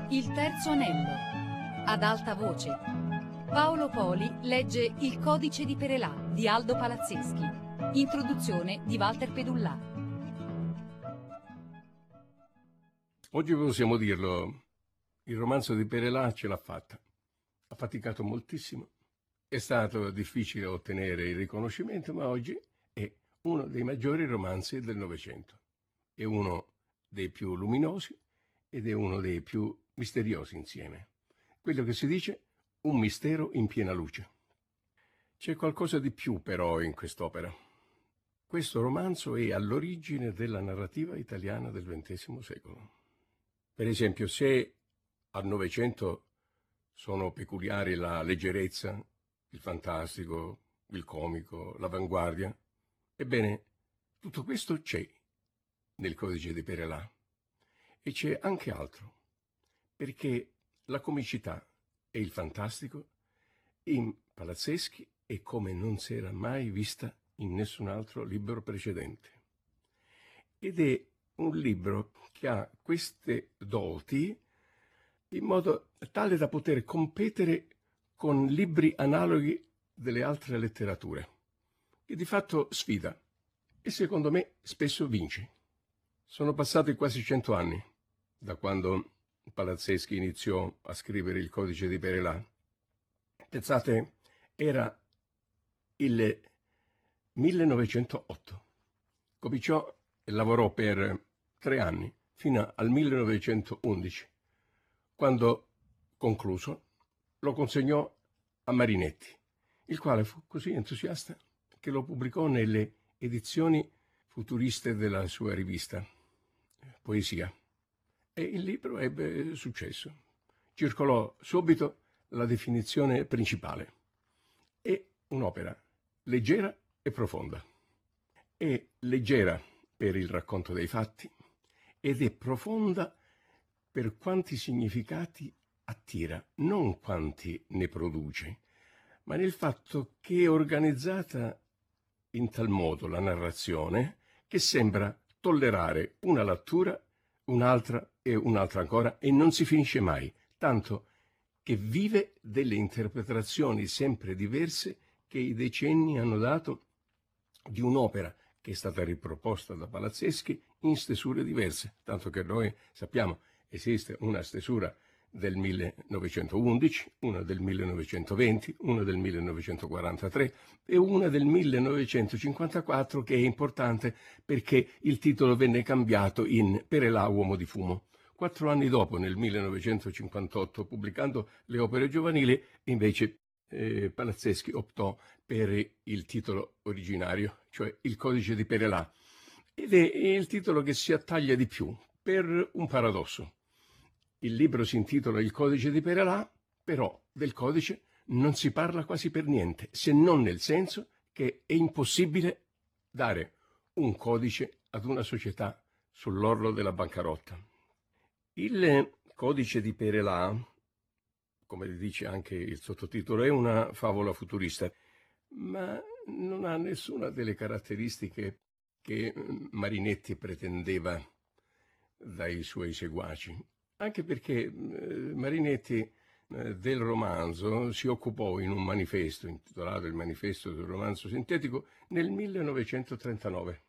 Il terzo anello. Ad alta voce. Paolo Poli legge Il codice di Perelà di Aldo Palazzeschi. Introduzione di Walter Pedullà. Oggi possiamo dirlo, il romanzo di Perelà ce l'ha fatta. Ha faticato moltissimo, è stato difficile ottenere il riconoscimento, ma oggi è uno dei maggiori romanzi del Novecento. È uno dei più luminosi ed è uno dei più misteriosi insieme. Quello che si dice, un mistero in piena luce. C'è qualcosa di più però in quest'opera. Questo romanzo è all'origine della narrativa italiana del XX secolo. Per esempio, se al Novecento sono peculiari la leggerezza, il fantastico, il comico, l'avanguardia, ebbene, tutto questo c'è nel codice di Perelà. E c'è anche altro, perché la comicità e il fantastico in Palazzeschi è come non si era mai vista in nessun altro libro precedente. Ed è un libro che ha queste doti in modo tale da poter competere con libri analoghi delle altre letterature, che di fatto sfida e secondo me spesso vince. Sono passati quasi 100 anni da quando Palazzeschi iniziò a scrivere il codice di Perelà. Pensate, era il 1908. Cominciò e lavorò per 3 anni, fino al 1911, quando, concluso, lo consegnò a Marinetti, il quale fu così entusiasta che lo pubblicò nelle edizioni futuriste della sua rivista Poesia. E il libro ebbe successo. Circolò subito la definizione principale. È un'opera leggera e profonda. È leggera per il racconto dei fatti ed è profonda per quanti significati attira, non quanti ne produce, ma nel fatto che è organizzata in tal modo la narrazione che sembra tollerare una lettura, un'altra e un'altra ancora, e non si finisce mai, tanto che vive delle interpretazioni sempre diverse che i decenni hanno dato di un'opera che è stata riproposta da Palazzeschi in stesure diverse, tanto che noi sappiamo esiste una stesura del 1911, una del 1920, una del 1943 e una del 1954 che è importante perché il titolo venne cambiato in Perelà, uomo di fumo. 4 anni dopo, nel 1958, pubblicando le opere giovanili, invece Palazzeschi optò per il titolo originario, cioè il codice di Perelà, ed è il titolo che si attaglia di più per un paradosso. Il libro si intitola Il codice di Perelà, però del codice non si parla quasi per niente, se non nel senso che è impossibile dare un codice ad una società sull'orlo della bancarotta. Il codice di Perelà, come dice anche il sottotitolo, è una favola futurista, ma non ha nessuna delle caratteristiche che Marinetti pretendeva dai suoi seguaci. Anche perché Marinetti del romanzo si occupò in un manifesto intitolato Il manifesto del romanzo sintetico nel 1939.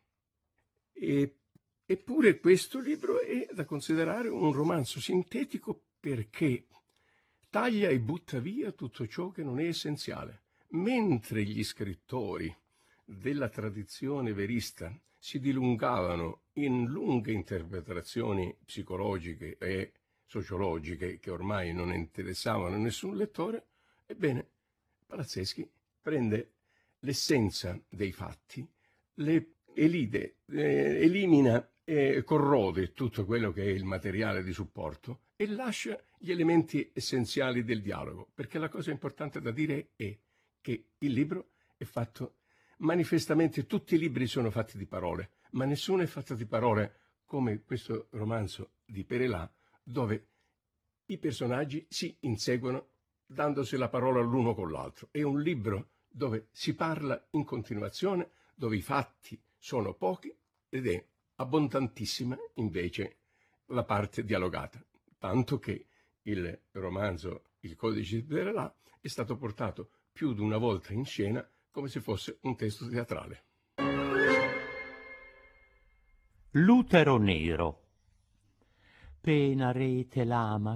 Eppure questo libro è da considerare un romanzo sintetico perché taglia e butta via tutto ciò che non è essenziale. Mentre gli scrittori della tradizione verista si dilungavano in lunghe interpretazioni psicologiche e sociologiche che ormai non interessavano a nessun lettore, ebbene, Palazzeschi prende l'essenza dei fatti, le elimina e corrode tutto quello che è il materiale di supporto e lascia gli elementi essenziali del dialogo, perché la cosa importante da dire è che il libro è fatto manifestamente, tutti i libri sono fatti di parole, ma nessuno è fatto di parole come questo romanzo di Perelà, dove i personaggi si inseguono dandosi la parola l'uno con l'altro. È un libro dove si parla in continuazione, dove i fatti sono pochi ed è abbondantissima invece la parte dialogata, tanto che il romanzo Il codice di Perelà è stato portato più di una volta in scena come se fosse un testo teatrale. L'utero nero. Pena rete lama,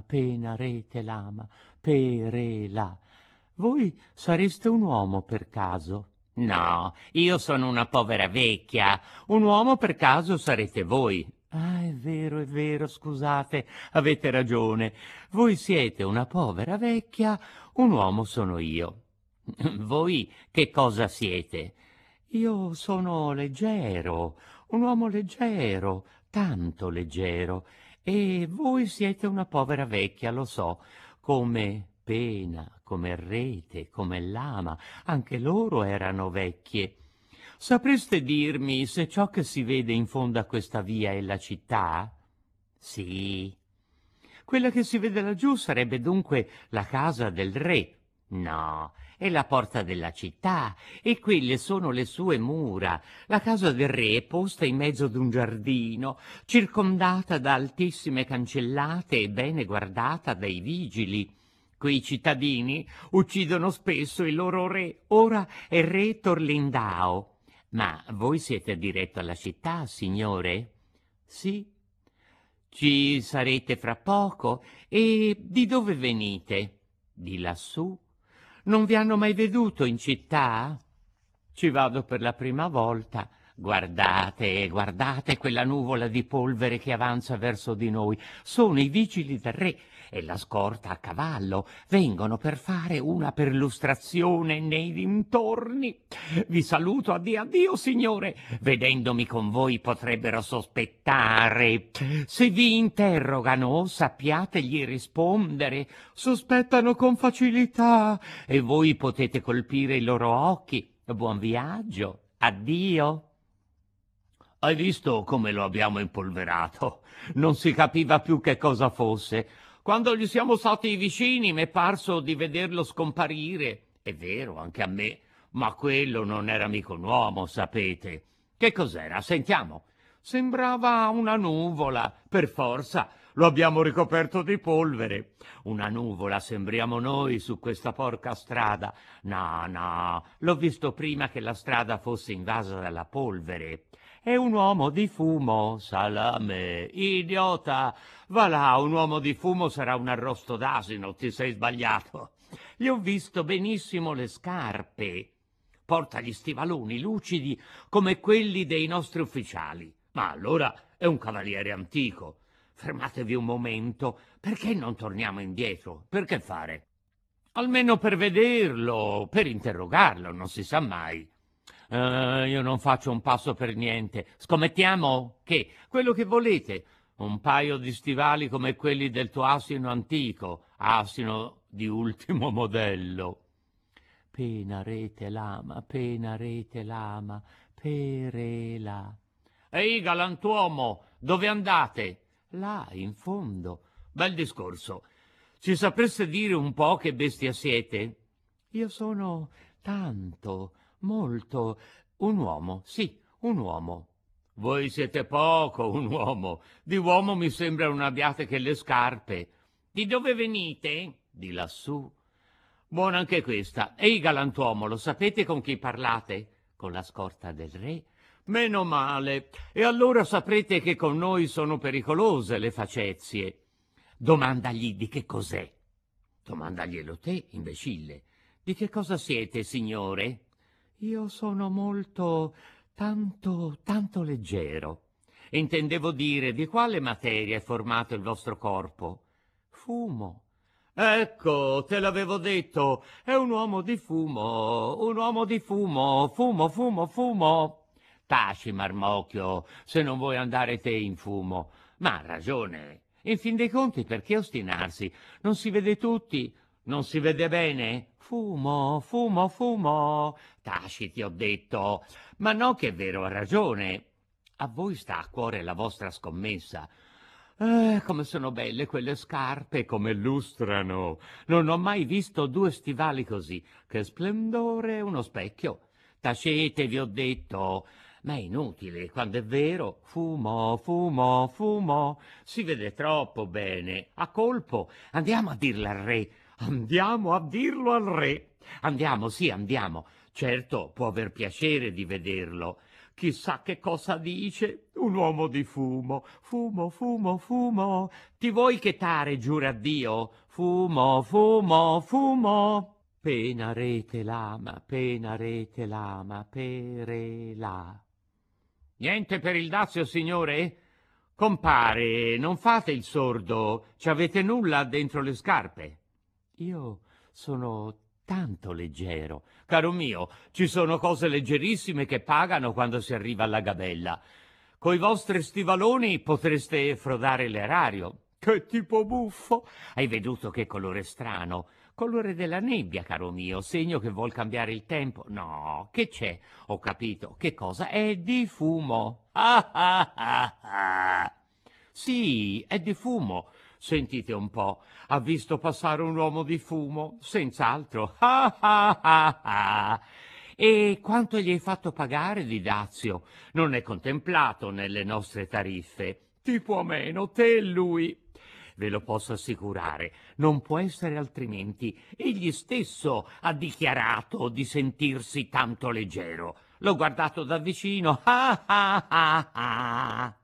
Perelà. Voi sareste un uomo per caso? No, io sono una povera vecchia. Un uomo per caso sarete voi. Ah, è vero, scusate, avete ragione. Voi siete una povera vecchia, un uomo sono io. Voi che cosa siete? Io sono leggero, un uomo leggero, tanto leggero. E voi siete una povera vecchia, lo so, come Pena, come Rete, come Lama, anche loro erano vecchie. Sapreste dirmi se ciò che si vede in fondo a questa via è la città? Sì. Quella che si vede laggiù sarebbe dunque la casa del re. No, è la porta della città, e quelle sono le sue mura. La casa del re è posta in mezzo ad un giardino, circondata da altissime cancellate e bene guardata dai vigili. Quei cittadini uccidono spesso il loro re. Ora è re Torlindao. Ma voi siete diretto alla città, signore? Sì. Ci sarete fra poco? E di dove venite? Di lassù. Non vi hanno mai veduto in città? Ci vado per la prima volta. Guardate, guardate quella nuvola di polvere che avanza verso di noi. Sono i vigili del re e la scorta a cavallo. Vengono per fare una perlustrazione nei dintorni. Vi saluto, addio, signore. Vedendomi con voi potrebbero sospettare. Se vi interrogano, sappiategli rispondere. Sospettano con facilità e voi potete colpire i loro occhi. Buon viaggio. Addio. Hai visto come lo abbiamo impolverato? Non si capiva più che cosa fosse. Quando gli siamo stati vicini m'è parso di vederlo scomparire. È vero, anche a me, ma quello non era mica un uomo, sapete. Che cos'era? Sentiamo. Sembrava una nuvola, per forza. Lo abbiamo ricoperto di polvere. Una nuvola sembriamo noi su questa porca strada. No, l'ho visto prima che la strada fosse invasa dalla polvere. È un uomo di fumo, salame, idiota. Va là, un uomo di fumo sarà un arrosto d'asino, ti sei sbagliato. Gli ho visto benissimo le scarpe. Porta gli stivaloni lucidi come quelli dei nostri ufficiali. Ma allora è un cavaliere antico. Fermatevi un momento, perché non torniamo indietro? Per che fare? Almeno per vederlo, per interrogarlo, non si sa mai. Io non faccio un passo per niente. Scommettiamo che quello che volete, un paio di stivali come quelli del tuo asino antico, asino di ultimo modello. Pena rete lama, Perelà. Ehi, galantuomo, dove andate? Là, in fondo. Bel discorso. Ci sapreste dire un po' che bestia siete? Io sono tanto, molto, un uomo, sì, un uomo. Voi siete poco un uomo. Di uomo mi sembra non abbiate che le scarpe. Di dove venite? Di lassù. Buona anche questa. Ehi, galantuomo, lo sapete con chi parlate? Con la scorta del re? Meno male. E allora saprete che con noi sono pericolose le facezie. Domandagli di che cos'è. Domandaglielo te, imbecille. Di che cosa siete, signore? Io sono molto, tanto leggero. Intendevo dire, di quale materia è formato il vostro corpo? Fumo. Ecco, te l'avevo detto, è un uomo di fumo, fumo. Taci, marmocchio, se non vuoi andare te in fumo. Ma ha ragione. In fin dei conti, perché ostinarsi? Non si vede tutti? Non si vede bene? Fumo. Taci, ti ho detto. Ma no che è vero, ha ragione. A voi sta a cuore la vostra scommessa. Come sono belle quelle scarpe, come lustrano. Non ho mai visto due stivali così. Che splendore, uno specchio. Tacete, vi ho detto. Ma è inutile, quando è vero, fumo, fumo, fumo, si vede troppo bene. A colpo, andiamo a dirlo al re, andiamo a dirlo al re. Andiamo, sì, andiamo. Certo, può aver piacere di vederlo. Chissà che cosa dice, un uomo di fumo, fumo, fumo, fumo. Ti vuoi chetare, giura a Dio? Fumo, fumo, fumo. Pena rete lama, pere là. Niente per il dazio, signore? Compare, non fate il sordo, ci avete nulla dentro le scarpe? Io sono tanto leggero. Caro mio, ci sono cose leggerissime che pagano quando si arriva alla gabella. Coi vostri stivaloni potreste frodare l'erario. Che tipo buffo! Hai veduto che colore strano? Colore della nebbia, caro mio, segno che vuol cambiare il tempo. No, che c'è? Ho capito. Che cosa? È di fumo. Ah ah ah ah. Sì, è di fumo. Sentite un po', ha visto passare un uomo di fumo? Senz'altro. Ah ah ah ah. E quanto gli hai fatto pagare di dazio? Non è contemplato nelle nostre tariffe. Tipo a meno, te e lui. Ve lo posso assicurare, non può essere altrimenti. Egli stesso ha dichiarato di sentirsi tanto leggero. L'ho guardato da vicino. Ah ah ah ah.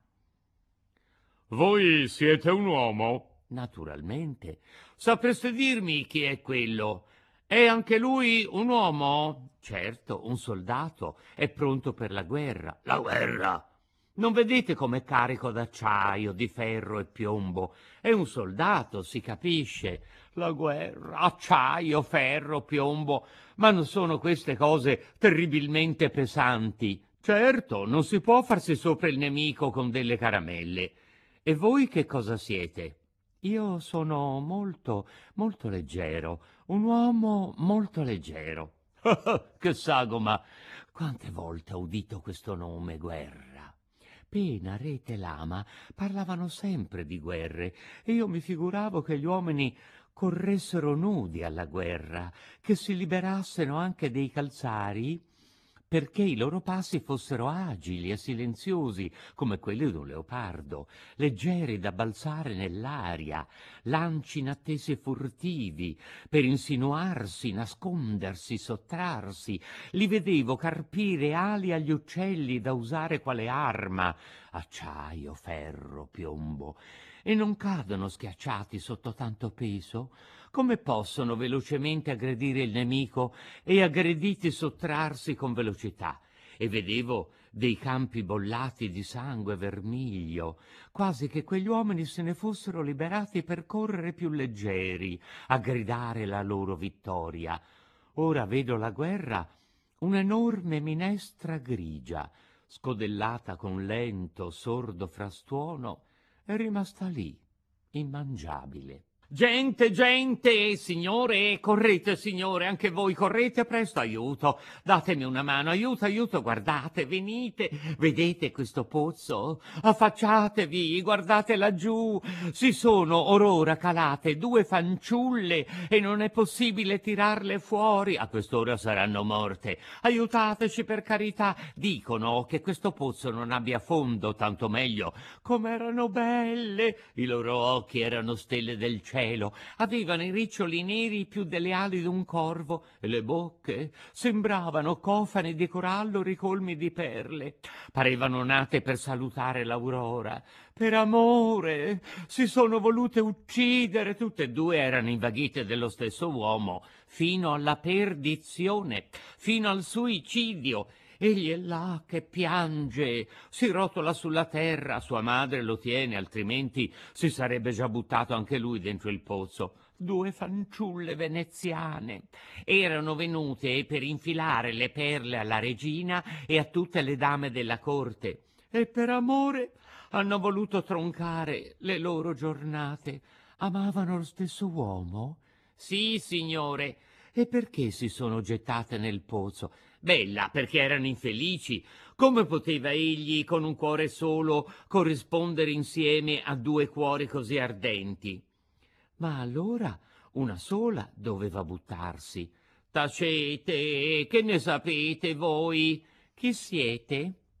Voi siete un uomo? Naturalmente. Sapreste dirmi chi è quello? È anche lui un uomo? Certo, un soldato. È pronto per la guerra. La guerra? Non vedete com'è carico d'acciaio, di ferro e piombo? È un soldato, si capisce. La guerra, acciaio, ferro, piombo. Ma non sono queste cose terribilmente pesanti? Certo, non si può farsi sopra il nemico con delle caramelle. E voi che cosa siete? Io sono molto, molto leggero, un uomo molto leggero. Che sagoma! Quante volte ho udito questo nome, guerra? Pena, Rete, Lama parlavano sempre di guerre e io mi figuravo che gli uomini corressero nudi alla guerra, che si liberassero anche dei calzari perché i loro passi fossero agili e silenziosi come quelli d'un leopardo, leggeri da balzare nell'aria, lanci inattesi e furtivi, per insinuarsi, nascondersi, sottrarsi. Li vedevo carpire ali agli uccelli da usare quale arma, acciaio, ferro, piombo, e non cadono schiacciati sotto tanto peso? Come possono velocemente aggredire il nemico e aggrediti sottrarsi con velocità? E vedevo dei campi bollati di sangue vermiglio, quasi che quegli uomini se ne fossero liberati per correre più leggeri, a gridare la loro vittoria. Ora vedo la guerra un'enorme minestra grigia, scodellata con lento, sordo frastuono, è rimasta lì, immangiabile. Gente, gente, signore, correte, signore, anche voi correte, presto, aiuto, datemi una mano, aiuto, aiuto, guardate, venite, vedete questo pozzo? Affacciatevi, guardate laggiù, si sono or ora calate 2 fanciulle e non è possibile tirarle fuori, a quest'ora saranno morte, aiutateci per carità, dicono che questo pozzo non abbia fondo, tanto meglio, com'erano belle, i loro occhi erano stelle del cielo, avevano i riccioli neri più delle ali d'un corvo e le bocche sembravano cofani di corallo ricolmi di perle. Parevano nate per salutare l'aurora. Per amore si sono volute uccidere, tutte e 2 erano invaghite dello stesso uomo, fino alla perdizione, fino al suicidio. Egli è là che piange, si rotola sulla terra, sua madre lo tiene, altrimenti si sarebbe già buttato anche lui dentro il pozzo. 2 fanciulle veneziane erano venute per infilare le perle alla regina e a tutte le dame della corte, e per amore hanno voluto troncare le loro giornate. Amavano lo stesso uomo? Sì, signore. E perché si sono gettate nel pozzo? Bella, perché erano infelici. Come poteva egli, con un cuore solo, corrispondere insieme a 2 cuori così ardenti? Ma allora una sola doveva buttarsi. Tacete, che ne sapete voi? Chi siete?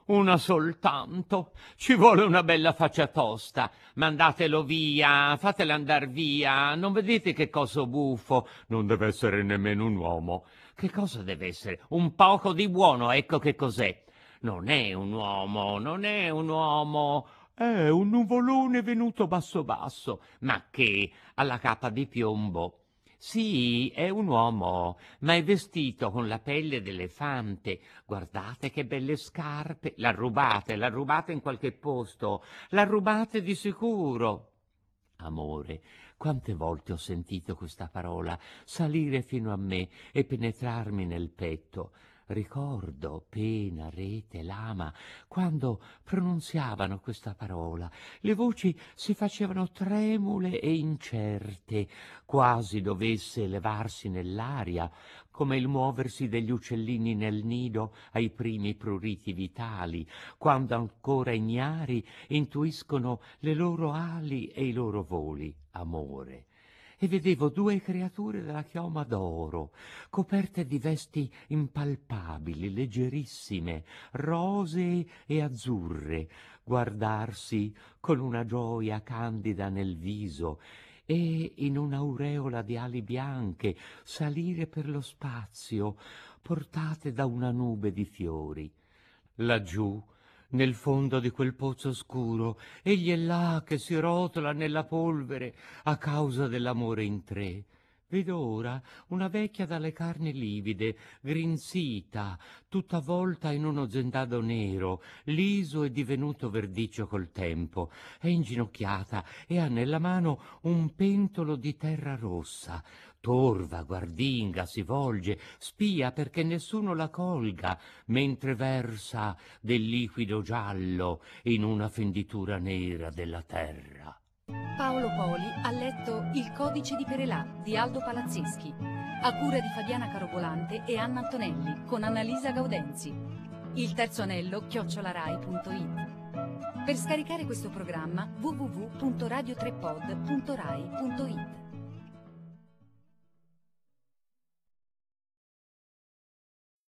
Una soltanto. Ci vuole una bella faccia tosta. Mandatelo via, fatelo andar via. Non vedete che coso buffo? Non deve essere nemmeno un uomo. Che cosa deve essere? Un poco di buono, ecco che cos'è. Non è un uomo, non è un uomo. È un nuvolone venuto basso basso. Ma che? Alla capa di piombo. Sì, è un uomo, ma è vestito con la pelle d'elefante. Guardate che belle scarpe. L'ha rubate in qualche posto. L'ha rubate di sicuro. Amore, quante volte ho sentito questa parola salire fino a me e penetrarmi nel petto. Ricordo pena, rete, lama, quando pronunziavano questa parola. Le voci si facevano tremule e incerte, quasi dovesse elevarsi nell'aria, come il muoversi degli uccellini nel nido ai primi pruriti vitali, quando ancora ignari intuiscono le loro ali e i loro voli, amore. E vedevo due creature della chioma d'oro, coperte di vesti impalpabili, leggerissime, rosee e azzurre, guardarsi con una gioia candida nel viso e in un'aureola di ali bianche salire per lo spazio, portate da una nube di fiori. Laggiù, nel fondo di quel pozzo scuro, egli è là che si rotola nella polvere a causa dell'amore in tre. Vedo ora una vecchia dalle carni livide, grinsita, tutta avvolta in uno zendado nero, liso e divenuto verdiccio col tempo. È inginocchiata e ha nella mano un pentolo di terra rossa. Torva, guardinga, si volge, spia perché nessuno la colga, mentre versa del liquido giallo in una fenditura nera della terra. Paolo Poli ha letto Il codice di Perelà di Aldo Palazzeschi, a cura di Fabiana Carobolante e Anna Antonelli, con Annalisa Gaudenzi. Il terzo anello @rai.it. Per scaricare questo programma www.radiotrepod.rai.it.